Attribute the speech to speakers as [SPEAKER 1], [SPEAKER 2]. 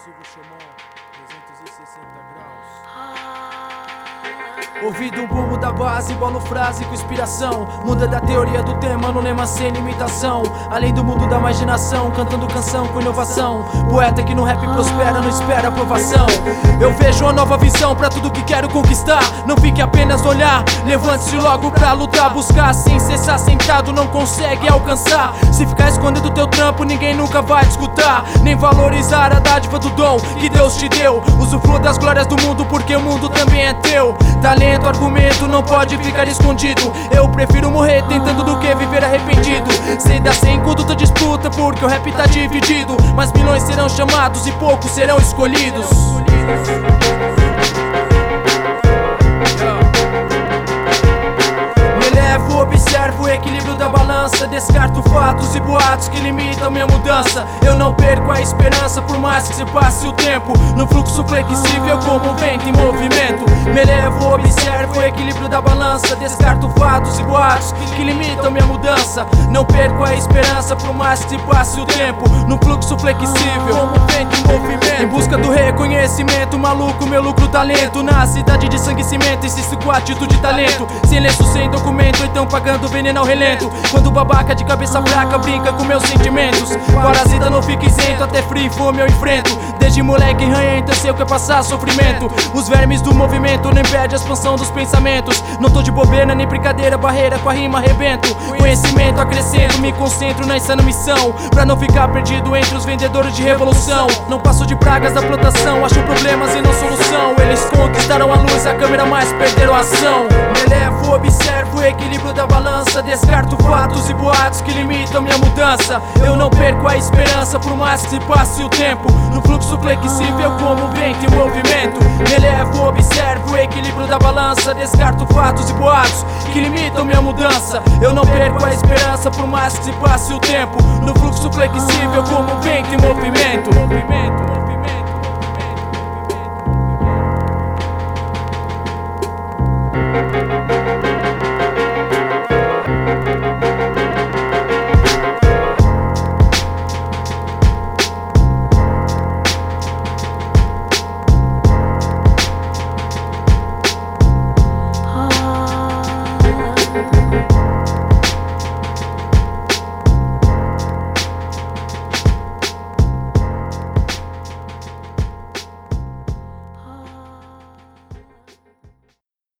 [SPEAKER 1] Silvio Chomon, 360 graus.
[SPEAKER 2] Ouvido um burro da base, bolo frase com inspiração. Muda da teoria do tema no lema sem limitação. Além do mundo da imaginação, cantando canção com inovação. Poeta que no rap prospera, não espera aprovação. Eu vejo uma nova visão pra tudo que quero conquistar. Não fique apenas no olhar, levante-se logo pra lutar. Buscar sem cessar, sentado não consegue alcançar. Se ficar escondendo teu trampo, ninguém nunca vai te escutar. Nem valorizar a dádiva do dom que Deus te deu. Usufrua das glórias do mundo porque o mundo também é teu. Talento, argumento, não pode ficar escondido. Eu prefiro morrer tentando do que viver arrependido. Sem dar sem conduta disputa porque o rap tá dividido. Mas milhões serão chamados e poucos serão escolhidos. Observo o equilíbrio da balança. Descarto fatos e boatos que limitam minha mudança. Eu não perco a esperança por mais que se passe o tempo. No fluxo flexível como o vento em movimento. Me elevo, observo o equilíbrio da balança. Descarto fatos e boatos que limitam minha mudança. Não perco a esperança por mais que se passe o tempo. No fluxo flexível como o vento em movimento. Em busca do reconhecimento, maluco, meu lucro, talento. Na cidade de sangue e cimento, insisto com atitude e talento. Sem lenço, sem documento, então pagando veneno ao relento. Quando o babaca de cabeça fraca brinca com meus sentimentos. Parasita não fica isento, até frio e fome eu enfrento. Desde moleque ranhento eu sei o que é passar sofrimento. Os vermes do movimento não impede a expansão dos pensamentos. Não tô de bobeira nem brincadeira, barreira com a rima arrebento. Conhecimento acrescento, me concentro na insana missão. Pra não ficar perdido entre os vendedores de revolução. Não passo de pragas da plantação, acho problemas e não solução. Eles conquistaram a luz, a câmera mas perderam a ação. Me elevo, observo o equilíbrio da balança. Descarto fatos e boatos que limitam minha mudança. Eu não perco a esperança por mais que se passe o tempo. No fluxo flexível como o vento em movimento. Me elevo, observo o equilíbrio da balança. Descarto fatos e boatos que limitam minha mudança. Eu não perco a esperança por mais que se passe o tempo. No fluxo flexível como o vento em movimento.